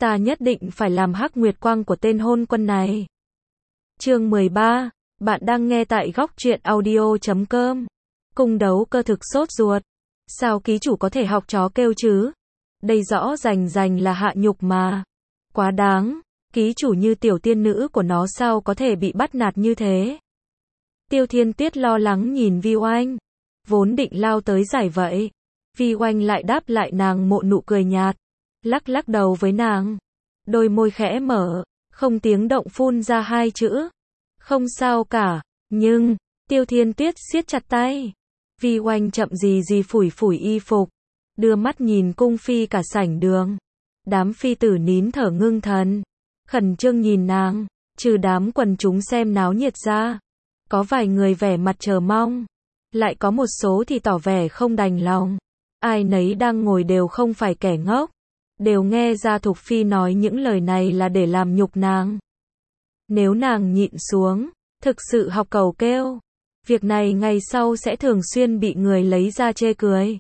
Ta nhất định phải làm hắc nguyệt quang của tên hôn quân này. Chương 13, bạn đang nghe tại góc truyện audio.com. Cung đấu cơ thực sốt ruột. Sao ký chủ có thể học chó kêu chứ? Đây rõ rành là hạ nhục mà. Quá đáng, ký chủ như tiểu tiên nữ của nó sao có thể bị bắt nạt như thế? Tiêu Thiên Tuyết lo lắng nhìn Vi Oanh, vốn định lao tới giải vậy. Vi Oanh lại đáp lại nàng một nụ cười nhạt, lắc đầu với nàng. Đôi môi khẽ mở, không tiếng động phun ra hai chữ. Không sao cả, nhưng, Tiêu Thiên Tuyết siết chặt tay. Vi Oanh chậm gì phủi y phục, đưa mắt nhìn cung phi cả sảnh đường. Đám phi tử nín thở ngưng thần, khẩn trương nhìn nàng, trừ đám quần chúng xem náo nhiệt ra. Có vài người vẻ mặt chờ mong, lại có một số thì tỏ vẻ không đành lòng. Ai nấy đang ngồi đều không phải kẻ ngốc, đều nghe ra Thục Phi nói những lời này là để làm nhục nàng. Nếu nàng nhịn xuống, thực sự học cầu kêu, việc này ngày sau sẽ thường xuyên bị người lấy ra chê cười.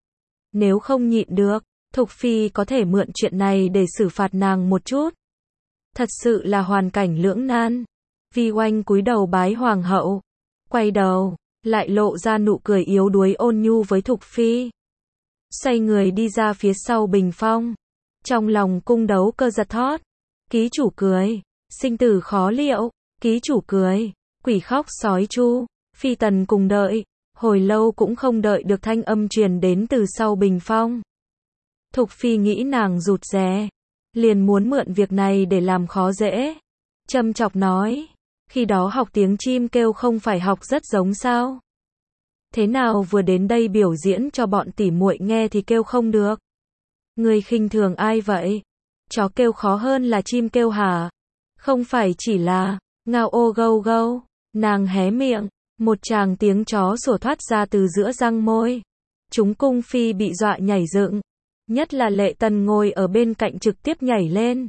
Nếu không nhịn được, Thục Phi có thể mượn chuyện này để xử phạt nàng một chút. Thật sự là hoàn cảnh lưỡng nan. Vi Oanh cúi đầu bái hoàng hậu, quay đầu, lại lộ ra nụ cười yếu đuối ôn nhu với Thục Phi. Xoay người đi ra phía sau bình phong. Trong lòng cung đấu cơ giật thót. Ký chủ cười, sinh tử khó liệu. Ký chủ cười, quỷ khóc sói chu. Phi tần cùng đợi, hồi lâu cũng không đợi được thanh âm truyền đến từ sau bình phong. Thục Phi nghĩ nàng rụt rè, liền muốn mượn việc này để làm khó dễ. Châm chọc nói, khi đó học tiếng chim kêu không phải học rất giống sao? Thế nào vừa đến đây biểu diễn cho bọn tỉ muội nghe thì kêu không được? Người khinh thường ai vậy? Chó kêu khó hơn là chim kêu hả? Không phải chỉ là ngao ô gâu gâu. Nàng hé miệng, một tràng tiếng chó sủa thoát ra từ giữa răng môi. Chúng cung phi bị dọa nhảy dựng, nhất là Lệ Tần ngồi ở bên cạnh trực tiếp nhảy lên.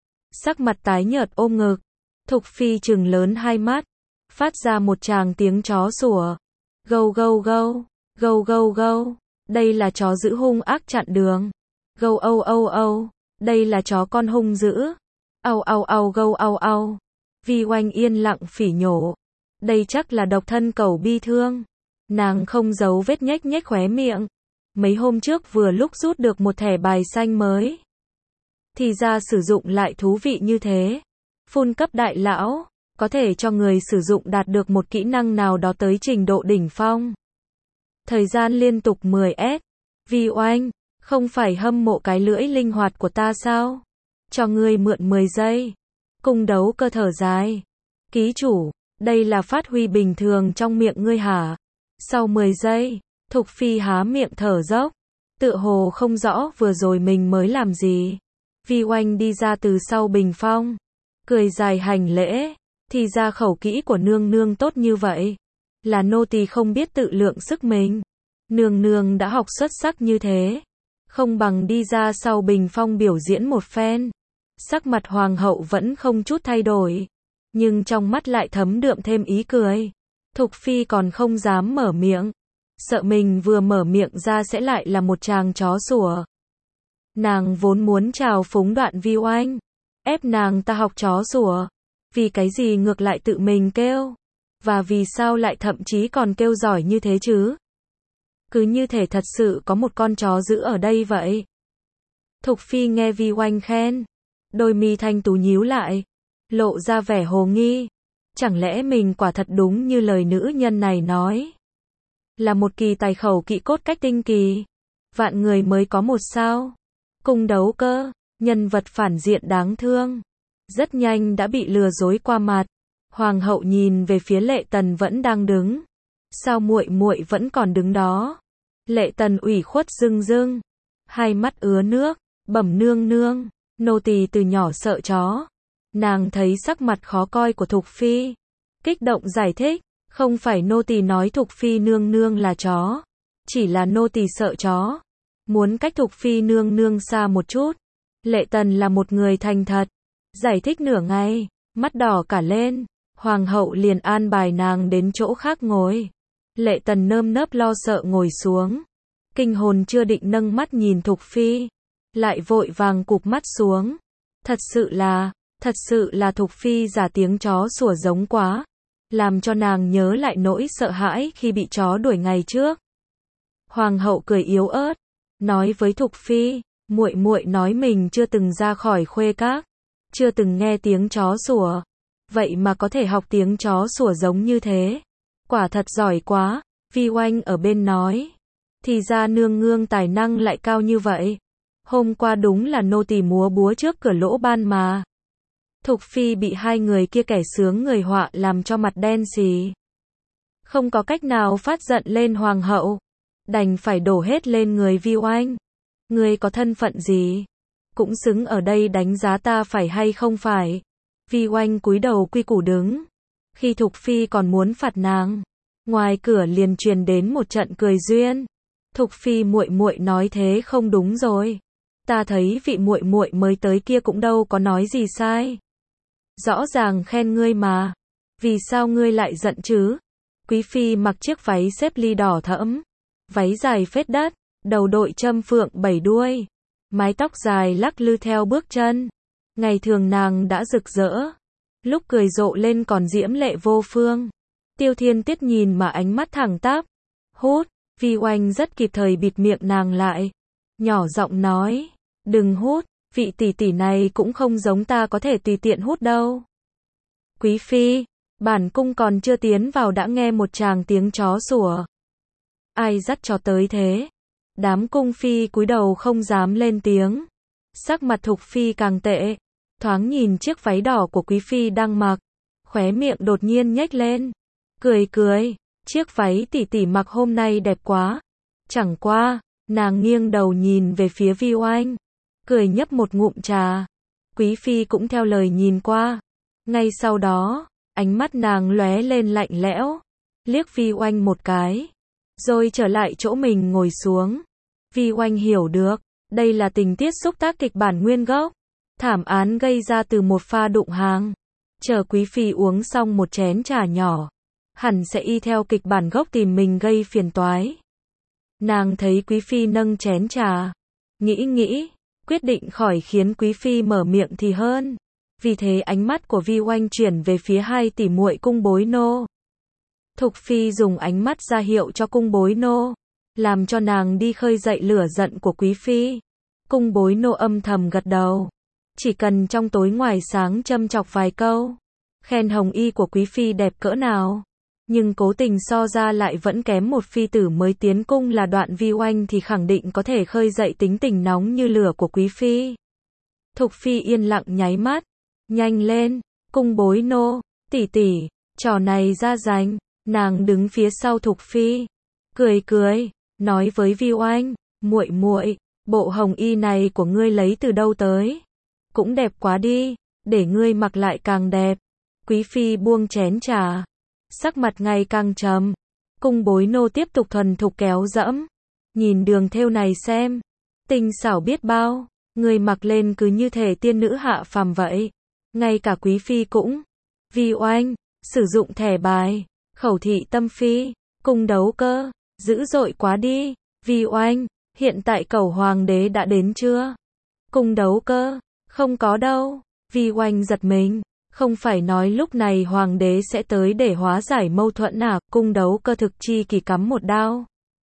Sắc mặt tái nhợt ôm ngực, Thục Phi trừng lớn hai mắt, phát ra một tràng tiếng chó sủa. Gâu gâu gâu, gâu gâu gâu, đây là chó dữ hung ác chặn đường. Gâu âu âu âu, đây là chó con hung dữ. Au au au gâu au au. Vi Oanh yên lặng phỉ nhổ. Đây chắc là độc thân cẩu bi thương. Nàng không giấu vết nhếch khóe miệng. Mấy hôm trước vừa lúc rút được một thẻ bài xanh mới. Thì ra sử dụng lại thú vị như thế. Phun cấp đại lão, có thể cho người sử dụng đạt được một kỹ năng nào đó tới trình độ đỉnh phong. Thời gian liên tục 10S. Vi Oanh, không phải hâm mộ cái lưỡi linh hoạt của ta sao? Cho ngươi mượn 10 giây. Cung đấu cơ thở dài. Ký chủ, đây là phát huy bình thường trong miệng ngươi hả? Sau 10 giây, Thục Phi há miệng thở dốc, tựa hồ không rõ vừa rồi mình mới làm gì. Vi Oanh đi ra từ sau bình phong, cười dài hành lễ. Thì ra khẩu kỹ của nương nương tốt như vậy, là nô tỳ không biết tự lượng sức mình. Nương nương đã học xuất sắc như thế, không bằng đi ra sau bình phong biểu diễn một phen. Sắc mặt hoàng hậu vẫn không chút thay đổi, nhưng trong mắt lại thấm đượm thêm ý cười. Thục Phi còn không dám mở miệng, sợ mình vừa mở miệng ra sẽ lại là một tràng chó sủa. Nàng vốn muốn trào phúng Đoạn Vi Oanh, ép nàng ta học chó sủa. Vì cái gì ngược lại tự mình kêu? Và vì sao lại thậm chí còn kêu giỏi như thế chứ? Cứ như thể thật sự có một con chó dữ ở đây vậy. Thục Phi nghe Vi Oanh khen, đôi mi thanh tú nhíu lại, lộ ra vẻ hồ nghi. Chẳng lẽ mình quả thật đúng như lời nữ nhân này nói, là một kỳ tài khẩu kỹ cốt cách tinh kỳ, vạn người mới có một sao? Cung đấu cơ, nhân vật phản diện đáng thương, rất nhanh đã bị lừa dối qua mặt. Hoàng hậu nhìn về phía Lệ Tần vẫn đang đứng. Sao muội muội vẫn còn đứng đó? Lệ Tần ủy khuất rưng, hai mắt ứa nước, bẩm nương nương, nô tỳ từ nhỏ sợ chó. Nàng thấy sắc mặt khó coi của Thục Phi, kích động giải thích, không phải nô tỳ nói Thục Phi nương nương là chó, chỉ là nô tỳ sợ chó, muốn cách Thục Phi nương nương xa một chút. Lệ Tần là một người thành thật, giải thích nửa ngày, mắt đỏ cả lên. Hoàng hậu liền an bài nàng đến chỗ khác ngồi. Lệ Tần nơm nớp lo sợ ngồi xuống, kinh hồn chưa định nâng mắt nhìn Thục Phi, lại vội vàng cụp mắt xuống. Thật sự là Thục Phi giả tiếng chó sủa giống quá, làm cho nàng nhớ lại nỗi sợ hãi khi bị chó đuổi ngày trước. Hoàng hậu cười yếu ớt, nói với Thục Phi, muội muội nói mình chưa từng ra khỏi Khuê Các, chưa từng nghe tiếng chó sủa, vậy mà có thể học tiếng chó sủa giống như thế. Quả thật giỏi quá, Vi Oanh ở bên nói. Thì ra nương nương tài năng lại cao như vậy. Hôm qua đúng là nô tỳ múa búa trước cửa lỗ ban mà. Thục Phi bị hai người kia kẻ sướng người họa làm cho mặt đen xì. Không có cách nào phát giận lên hoàng hậu, đành phải đổ hết lên người Vi Oanh. Ngươi có thân phận gì? Cũng xứng ở đây đánh giá ta phải hay không phải? Vi Oanh cúi đầu quy củ đứng. Khi Thục Phi còn muốn phạt nàng, ngoài cửa liền truyền đến một trận cười duyên. Thục Phi muội muội nói thế không đúng rồi. Ta thấy vị muội muội mới tới kia cũng đâu có nói gì sai. Rõ ràng khen ngươi mà. Vì sao ngươi lại giận chứ? Quý Phi mặc chiếc váy xếp ly đỏ thẫm, váy dài phết đất, đầu đội châm phượng 7 đuôi, mái tóc dài lắc lư theo bước chân. Ngày thường nàng đã rực rỡ, lúc cười rộ lên còn diễm lệ vô phương. Tiêu Thiên Tiết nhìn mà ánh mắt thẳng tắp. Hút, Vi Oanh rất kịp thời bịt miệng nàng lại, nhỏ giọng nói, đừng hút, vị tỷ tỷ này cũng không giống ta có thể tùy tiện hút đâu. Quý Phi, bản cung còn chưa tiến vào đã nghe một tràng tiếng chó sủa. Ai dắt chó tới thế? Đám cung phi cúi đầu không dám lên tiếng. Sắc mặt Thục Phi càng tệ, thoáng nhìn chiếc váy đỏ của Quý Phi đang mặc, khóe miệng đột nhiên nhếch lên, cười, chiếc váy tỷ tỷ mặc hôm nay đẹp quá. Chẳng qua, nàng nghiêng đầu nhìn về phía Vi Oanh, cười nhấp một ngụm trà. Quý Phi cũng theo lời nhìn qua. Ngay sau đó, ánh mắt nàng lóe lên lạnh lẽo, liếc Vi Oanh một cái, rồi trở lại chỗ mình ngồi xuống. Vi Oanh hiểu được, đây là tình tiết xúc tác kịch bản nguyên gốc, thảm án gây ra từ một pha đụng hàng. Chờ Quý Phi uống xong một chén trà nhỏ, hẳn sẽ y theo kịch bản gốc tìm mình gây phiền toái. Nàng thấy Quý Phi nâng chén trà, nghĩ, quyết định khỏi khiến Quý Phi mở miệng thì hơn. Vì thế ánh mắt của Vi Oanh chuyển về phía hai tỷ muội Cung Bối Nô. Thục Phi dùng ánh mắt ra hiệu cho Cung Bối Nô, làm cho nàng đi khơi dậy lửa giận của Quý Phi. Cung Bối Nô âm thầm gật đầu, chỉ cần trong tối ngoài sáng châm chọc vài câu, khen hồng y của Quý Phi đẹp cỡ nào, nhưng cố tình so ra lại vẫn kém một phi tử mới tiến cung là Đoạn Vi Oanh thì khẳng định có thể khơi dậy tính tình nóng như lửa của Quý Phi. Thục Phi yên lặng nháy mắt, nhanh lên, Cung Bối Nô, tỷ tỷ, trò này ra dành. Nàng đứng phía sau Thục Phi, cười, nói với Vi Oanh, muội muội, bộ hồng y này của ngươi lấy từ đâu tới? Cũng đẹp quá đi, để ngươi mặc lại càng đẹp. Quý Phi buông chén trà, sắc mặt ngày càng trầm. Cung Bối Nô tiếp tục thuần thục kéo dẫm, nhìn đường thêu này xem, tinh xảo biết bao, ngươi mặc lên cứ như thể tiên nữ hạ phàm vậy. Ngay cả Quý Phi cũng. Vi Oanh, sử dụng thẻ bài, khẩu thị tâm phi, cung đấu cơ, dữ dội quá đi. Vi Oanh, hiện tại cẩu hoàng đế đã đến chưa? Cung đấu cơ, không có đâu. Vi Oanh giật mình, không phải nói lúc này hoàng đế sẽ tới để hóa giải mâu thuẫn à? Cung đấu cơ thực chi kỳ cắm một đao.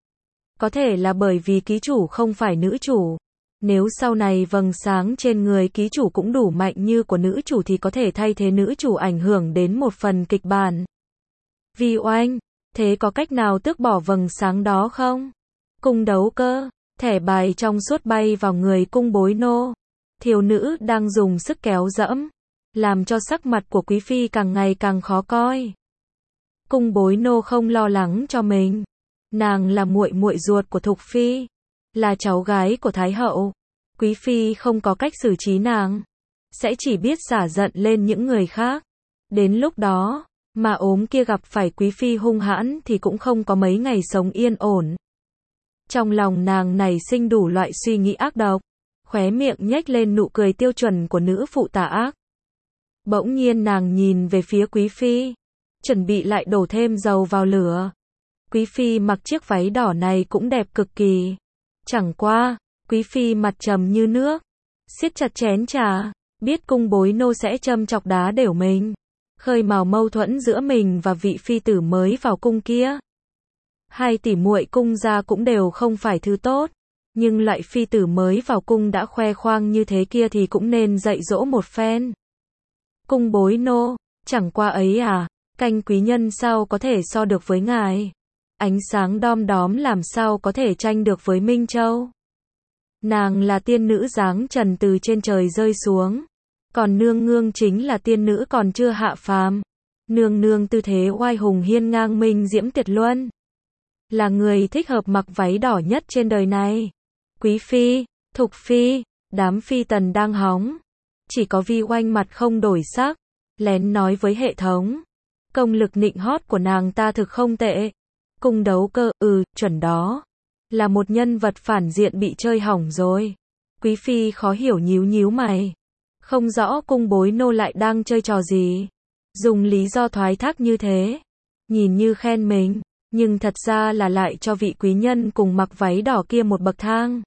Có thể là bởi vì ký chủ không phải nữ chủ. Nếu sau này vầng sáng trên người ký chủ cũng đủ mạnh như của nữ chủ thì có thể thay thế nữ chủ ảnh hưởng đến một phần kịch bản. Vi Oanh, thế có cách nào tước bỏ vầng sáng đó không? Cung đấu cơ, thẻ bài trong suốt bay vào người Cung Bối Nô. Thiếu nữ đang dùng sức kéo dẫm, làm cho sắc mặt của Quý Phi càng ngày càng khó coi. Cung Bối Nô không lo lắng cho mình. Nàng là muội muội ruột của Thục Phi, là cháu gái của Thái hậu. Quý Phi không có cách xử trí nàng, sẽ chỉ biết xả giận lên những người khác. Đến lúc đó, mà ốm kia gặp phải Quý Phi hung hãn thì cũng không có mấy ngày sống yên ổn. Trong lòng nàng nảy sinh đủ loại suy nghĩ ác độc, khóe miệng nhếch lên nụ cười tiêu chuẩn của nữ phụ tà ác. Bỗng nhiên nàng nhìn về phía Quý Phi, chuẩn bị lại đổ thêm dầu vào lửa. Quý Phi mặc chiếc váy đỏ này cũng đẹp cực kỳ. Chẳng qua, Quý Phi mặt trầm như nước, siết chặt chén trà, biết cung bối nô sẽ châm chọc đá đểu mình, khơi mào mâu thuẫn giữa mình và vị phi tử mới vào cung kia. Hai tỷ muội cung gia cũng đều không phải thứ tốt, nhưng loại phi tử mới vào cung đã khoe khoang như thế kia thì cũng nên dạy dỗ một phen. Cung bối nô, chẳng qua ấy à, canh quý nhân sao có thể so được với ngài? Ánh sáng đom đóm làm sao có thể tranh được với Minh Châu? Nàng là tiên nữ dáng trần từ trên trời rơi xuống, còn nương nương chính là tiên nữ còn chưa hạ phàm. Nương nương tư thế oai hùng hiên ngang minh diễm tuyệt luân, là người thích hợp mặc váy đỏ nhất trên đời này. Quý phi, thục phi, đám phi tần đang hóng, chỉ có Vi Oanh mặt không đổi sắc, lén nói với hệ thống, công lực nịnh hót của nàng ta thực không tệ. Cung đấu cơ, chuẩn đó, là một nhân vật phản diện bị chơi hỏng rồi. Quý phi khó hiểu nhíu nhíu mày, không rõ cung bối nô lại đang chơi trò gì, dùng lý do thoái thác như thế, nhìn như khen mình, nhưng thật ra là lại cho vị quý nhân cùng mặc váy đỏ kia một bậc thang,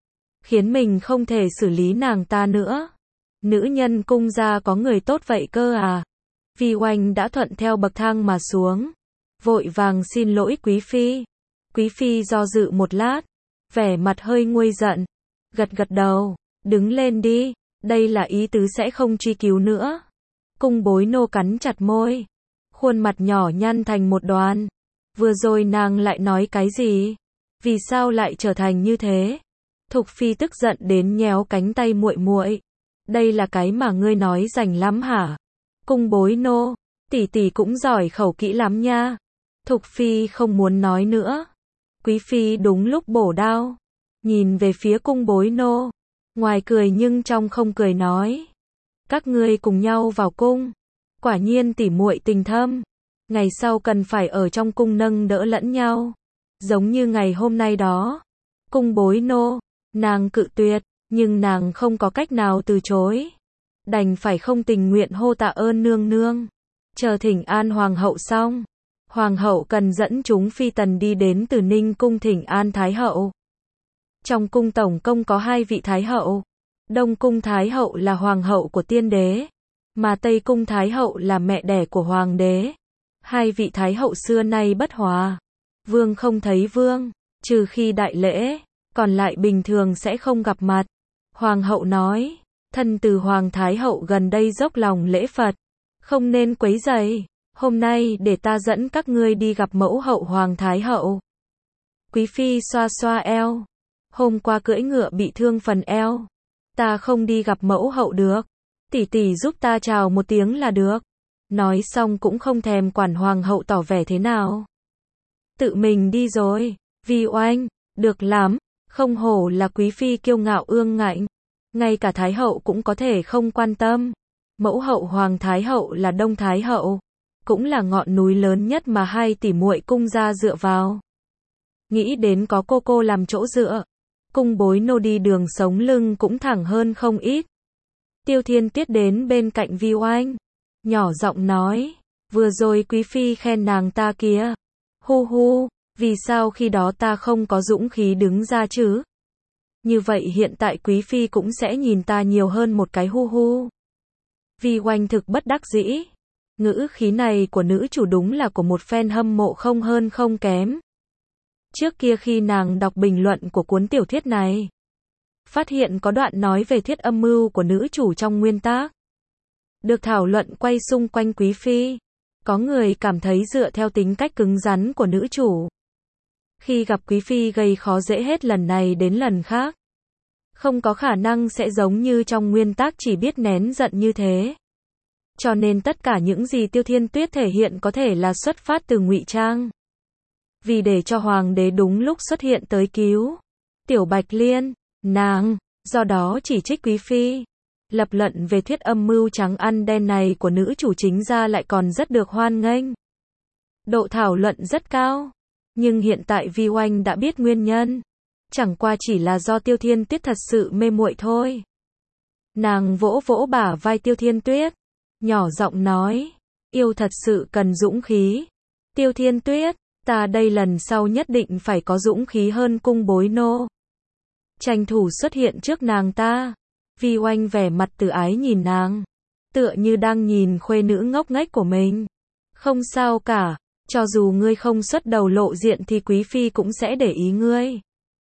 khiến mình không thể xử lý nàng ta nữa. Nữ nhân cung gia có người tốt vậy cơ à? Vi Oanh đã thuận theo bậc thang mà xuống, vội vàng xin lỗi quý phi. Quý phi do dự một lát, vẻ mặt hơi nguôi giận, gật gật đầu, đứng lên đi, đây là ý tứ sẽ không truy cứu nữa. Cung bối nô cắn chặt môi, khuôn mặt nhỏ nhăn thành một đoàn. Vừa rồi nàng lại nói cái gì? Vì sao lại trở thành như thế? Thục phi tức giận đến nhéo cánh tay muội muội. Đây là cái mà ngươi nói rành lắm hả? Cung bối nô, tỷ tỷ cũng giỏi khẩu kỹ lắm nha. Thục phi không muốn nói nữa. Quý phi đúng lúc bổ đao, nhìn về phía cung bối nô, ngoài cười nhưng trong không cười nói, các ngươi cùng nhau vào cung, quả nhiên tỉ muội tình thâm, ngày sau cần phải ở trong cung nâng đỡ lẫn nhau, giống như ngày hôm nay đó. Cung bối nô, nàng cự tuyệt, nhưng nàng không có cách nào từ chối, đành phải không tình nguyện hô tạ ơn nương nương. Chờ thỉnh an hoàng hậu xong, hoàng hậu cần dẫn chúng phi tần đi đến Từ Ninh cung thỉnh an thái hậu. Trong cung tổng cộng có 2 vị thái hậu, Đông cung thái hậu là hoàng hậu của tiên đế, mà Tây cung thái hậu là mẹ đẻ của hoàng đế. 2 vị thái hậu xưa nay bất hòa, vương không thấy vương, trừ khi đại lễ, còn lại bình thường sẽ không gặp mặt. Hoàng hậu nói, thân từ hoàng thái hậu gần đây dốc lòng lễ Phật, không nên quấy rầy. Hôm nay để ta dẫn các ngươi đi gặp mẫu hậu hoàng thái hậu. Quý phi xoa xoa eo, hôm qua cưỡi ngựa bị thương phần eo, ta không đi gặp mẫu hậu được, tỷ tỷ giúp ta chào một tiếng là được. Nói xong cũng không thèm quản hoàng hậu tỏ vẻ thế nào, tự mình đi rồi. Vi Oanh, được lắm, không hổ là quý phi kiêu ngạo ương ngạnh, ngay cả thái hậu cũng có thể không quan tâm. Mẫu hậu hoàng thái hậu là Đông thái hậu, cũng là ngọn núi lớn nhất mà 2 tỷ muội cung gia dựa vào. Nghĩ đến có cô làm chỗ dựa, cung bối nô đi đường sống lưng cũng thẳng hơn không ít. Tiêu Thiên Tuyết đến bên cạnh Vi Oanh, nhỏ giọng nói, vừa rồi quý phi khen nàng ta kìa. Hu hu, vì sao khi đó ta không có dũng khí đứng ra chứ? Như vậy hiện tại quý phi cũng sẽ nhìn ta nhiều hơn một cái hu hu. Vi Oanh thực bất đắc dĩ. Ngữ khí này của nữ chủ đúng là của một fan hâm mộ không hơn không kém. Trước kia khi nàng đọc bình luận của cuốn tiểu thuyết này, phát hiện có đoạn nói về thuyết âm mưu của nữ chủ trong nguyên tác, được thảo luận quay xung quanh quý phi. Có người cảm thấy dựa theo tính cách cứng rắn của nữ chủ, khi gặp quý phi gây khó dễ hết lần này đến lần khác, không có khả năng sẽ giống như trong nguyên tác chỉ biết nén giận như thế. Cho nên tất cả những gì Tiêu Thiên Tuyết thể hiện có thể là xuất phát từ ngụy trang, vì để cho hoàng đế đúng lúc xuất hiện tới cứu Tiểu Bạch Liên, nàng, do đó chỉ trích quý phi. Lập luận về thuyết âm mưu trắng ăn đen này của nữ chủ chính ra lại còn rất được hoan nghênh, độ thảo luận rất cao. Nhưng hiện tại Vi Oanh đã biết nguyên nhân, chẳng qua chỉ là do Tiêu Thiên Tuyết thật sự mê muội thôi. Nàng vỗ vỗ bả vai Tiêu Thiên Tuyết, nhỏ giọng nói, yêu thật sự cần dũng khí. Tiêu Thiên Tuyết, ta đây lần sau nhất định phải có dũng khí hơn cung bối nô, tranh thủ xuất hiện trước nàng ta. Vi Oanh vẻ mặt từ ái nhìn nàng, tựa như đang nhìn khuê nữ ngốc nghếch của mình. Không sao cả, cho dù ngươi không xuất đầu lộ diện thì Quý Phi cũng sẽ để ý ngươi.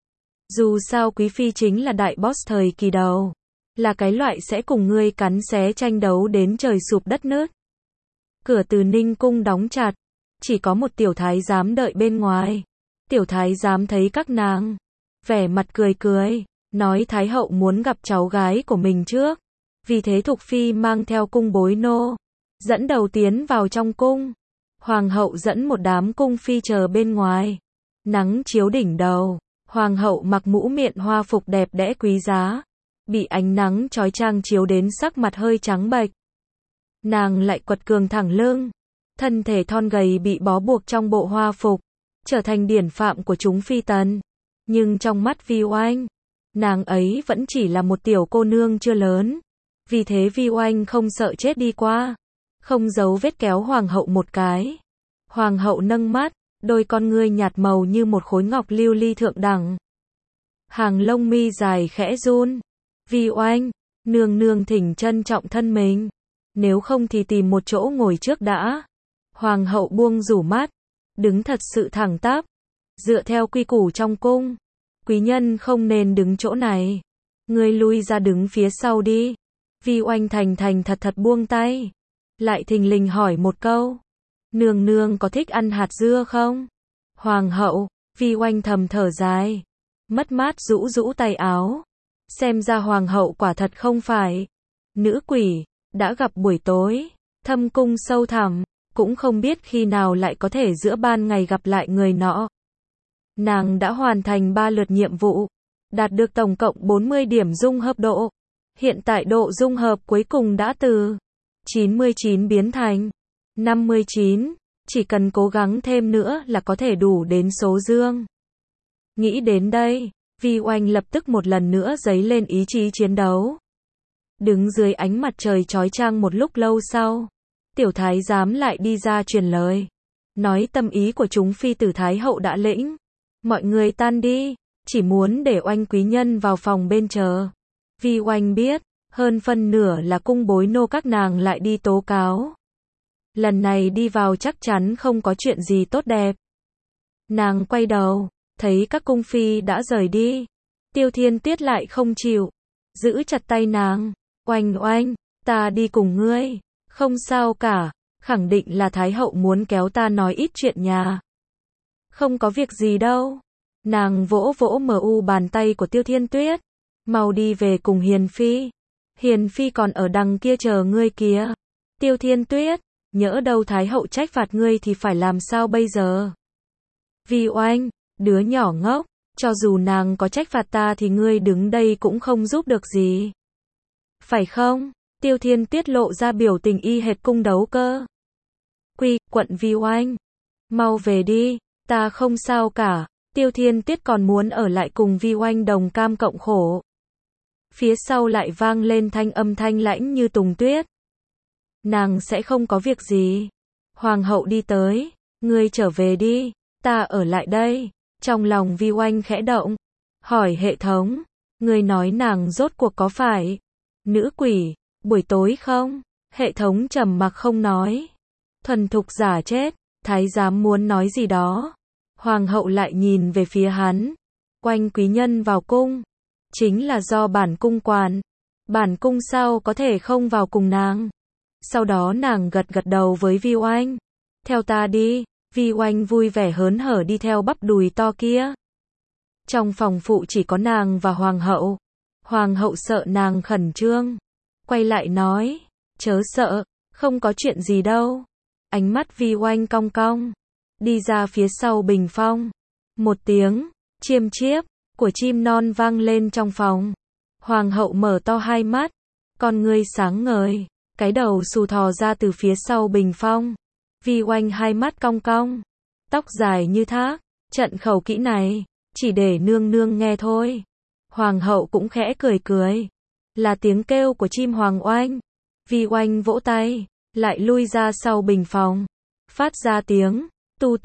Dù sao Quý Phi chính là đại boss thời kỳ đầu, là cái loại sẽ cùng ngươi cắn xé tranh đấu đến trời sụp đất nứt. Cửa Từ Ninh cung đóng chặt, chỉ có một tiểu thái giám đợi bên ngoài. Tiểu thái giám thấy các nàng, vẻ mặt cười cười, nói Thái hậu muốn gặp cháu gái của mình trước. Vì thế Thục Phi mang theo cung bối nô, dẫn đầu tiến vào trong cung. Hoàng hậu dẫn một đám cung phi chờ bên ngoài. Nắng chiếu đỉnh đầu, hoàng hậu mặc mũ miện hoa phục đẹp đẽ quý giá, bị ánh nắng chói chang chiếu đến sắc mặt hơi trắng bệch. Nàng lại quật cường thẳng lưng, thân thể thon gầy bị bó buộc trong bộ hoa phục, trở thành điển phạm của chúng phi tần. Nhưng trong mắt Vi Oanh, nàng ấy vẫn chỉ là một tiểu cô nương chưa lớn. Vì thế Vi Oanh không sợ chết đi qua, không giấu vết kéo hoàng hậu một cái. Hoàng hậu nâng mắt, đôi con ngươi nhạt màu như một khối ngọc lưu ly thượng đẳng. Hàng lông mi dài khẽ run. Vi Oanh, nương nương thỉnh trân trọng thân mình, nếu không thì tìm một chỗ ngồi trước đã. Hoàng hậu buông rủ mắt, đứng thật sự thẳng tắp. Dựa theo quy củ trong cung, quý nhân không nên đứng chỗ này. Ngươi lui ra đứng phía sau đi. Vi Oanh thành thành thật thật buông tay, lại thình lình hỏi một câu. Nương nương có thích ăn hạt dưa không? Hoàng hậu, Vi Oanh thầm thở dài, mất mát rũ rũ tay áo. Xem ra hoàng hậu quả thật không phải nữ quỷ, đã gặp buổi tối, thâm cung sâu thẳm, cũng không biết khi nào lại có thể giữa ban ngày gặp lại người nọ. Nàng đã hoàn thành 3 lượt nhiệm vụ, đạt được tổng cộng 40 điểm dung hợp độ. Hiện tại độ dung hợp cuối cùng đã từ 99 biến thành 59, chỉ cần cố gắng thêm nữa là có thể đủ đến số dương. Nghĩ đến đây, Vi Oanh lập tức một lần nữa dấy lên ý chí chiến đấu. Đứng dưới ánh mặt trời chói chang một lúc lâu sau, tiểu thái giám lại đi ra truyền lời, nói tâm ý của chúng phi tử Thái hậu đã lĩnh, mọi người tan đi, chỉ muốn để Oanh quý nhân vào phòng bên chờ. Vi Oanh biết, hơn phân nửa là cung bối nô các nàng lại đi tố cáo. Lần này đi vào chắc chắn không có chuyện gì tốt đẹp. Nàng quay đầu, thấy các cung phi đã rời đi. Tiêu Thiên Tuyết lại không chịu, giữ chặt tay nàng. Oanh Oanh, ta đi cùng ngươi. Không sao cả, khẳng định là Thái hậu muốn kéo ta nói ít chuyện nhà. Không có việc gì đâu. Nàng vỗ vỗ bàn tay của Tiêu Thiên Tuyết. Mau đi về cùng Hiền Phi. Hiền Phi còn ở đằng kia chờ ngươi kìa. Tiêu Thiên Tuyết, nhỡ đâu Thái hậu trách phạt ngươi thì phải làm sao bây giờ? Vi Oanh, đứa nhỏ ngốc, cho dù nàng có trách phạt ta thì ngươi đứng đây cũng không giúp được gì. Phải không? Tiêu Thiên Tuyết lộ ra biểu tình y hệt cung đấu cơ. Quận Vi Oanh, mau về đi, ta không sao cả. Tiêu Thiên Tuyết còn muốn ở lại cùng Vi Oanh đồng cam cộng khổ. Phía sau lại vang lên thanh âm thanh lãnh như tùng tuyết. Nàng sẽ không có việc gì. Hoàng hậu đi tới, ngươi trở về đi, ta ở lại đây. Trong lòng Vi Oanh khẽ động, hỏi hệ thống, ngươi nói nàng rốt cuộc có phải nữ quỷ, buổi tối không? Hệ thống trầm mặc không nói. Thuần thục giả chết, thái giám muốn nói gì đó. Hoàng hậu lại nhìn về phía hắn. Oanh quý nhân vào cung, chính là do bản cung quản. Bản cung sao có thể không vào cùng nàng? Sau đó nàng gật gật đầu với Vi Oanh. Theo ta đi. Vi Oanh vui vẻ hớn hở đi theo bắp đùi to kia. Trong phòng phụ chỉ có nàng và hoàng hậu. Hoàng hậu sợ nàng khẩn trương, quay lại nói, chớ sợ, không có chuyện gì đâu. Ánh mắt Vi Oanh cong cong, đi ra phía sau bình phong. Một tiếng chiêm chiếp của chim non vang lên trong phòng. Hoàng hậu mở to hai mắt, con ngươi sáng ngời, cái đầu xù thò ra từ phía sau bình phong. Vi Oanh hai mắt cong cong, tóc dài như thác, trận khẩu kỹ này, chỉ để nương nương nghe thôi. Hoàng hậu cũng khẽ cười cười, là tiếng kêu của chim Hoàng Oanh. Vi Oanh vỗ tay, lại lui ra sau bình phòng, phát ra tiếng, tu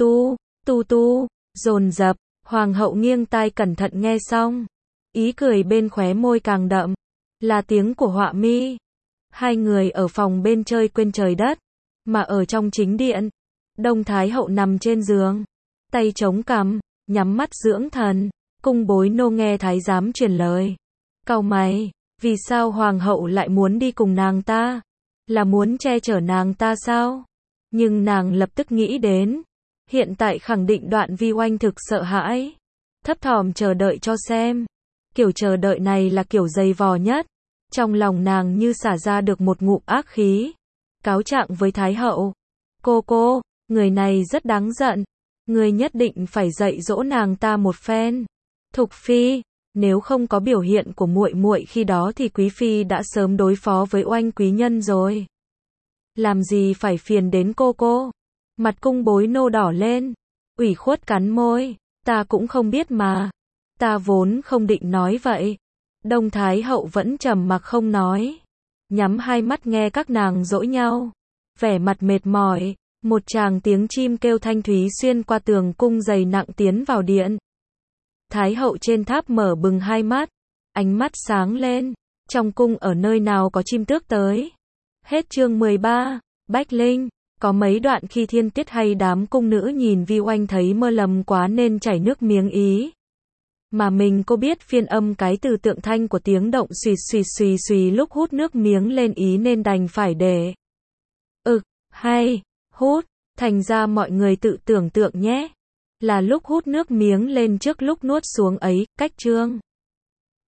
tu, dồn dập. Hoàng hậu nghiêng tai cẩn thận nghe xong, ý cười bên khóe môi càng đậm. là tiếng của Họa Mi. Hai người ở phòng bên chơi quên trời đất, mà ở trong chính điện, Đông Thái hậu nằm trên giường, tay chống cằm, nhắm mắt dưỡng thần. Cung Bối Nô nghe thái giám truyền lời, cau mày, vì sao hoàng hậu lại muốn đi cùng nàng ta? Là muốn che chở nàng ta sao? Nhưng nàng lập tức nghĩ đến, hiện tại khẳng định Đoạn Vi Oanh thực sợ hãi, thấp thỏm chờ đợi cho xem. Kiểu chờ đợi này là kiểu dày vò nhất. Trong lòng nàng như xả ra được một ngụm ác khí, cáo trạng với Thái hậu. Cô, người này rất đáng giận, người nhất định phải dạy dỗ nàng ta một phen. Thục phi, nếu không có biểu hiện của muội muội khi đó thì quý phi đã sớm đối phó với Oanh quý nhân rồi. Làm gì phải phiền đến cô? Mặt Cung Bối Nô đỏ lên, ủy khuất cắn môi, ta cũng không biết mà, ta vốn không định nói vậy. Đông Thái hậu vẫn trầm mặc không nói, nhắm hai mắt nghe các nàng dỗi nhau, vẻ mặt mệt mỏi. Một tràng tiếng chim kêu thanh thúy xuyên qua tường cung dày nặng tiến vào điện. Thái hậu trên tháp mở bừng hai mắt, ánh mắt sáng lên, trong cung ở nơi nào có chim tước tới. Hết chương 13, Bách Linh, có mấy đoạn khi Thiên Tiết hay đám cung nữ nhìn Vi Oanh thấy mơ lầm quá nên chảy nước miếng ý. Mà mình cô biết phiên âm cái từ tượng thanh của tiếng động xùy lúc hút nước miếng lên ý nên đành phải để. Hay, hút, thành ra mọi người tự tưởng tượng nhé. Là lúc hút nước miếng lên trước lúc nuốt xuống ấy, cách chương.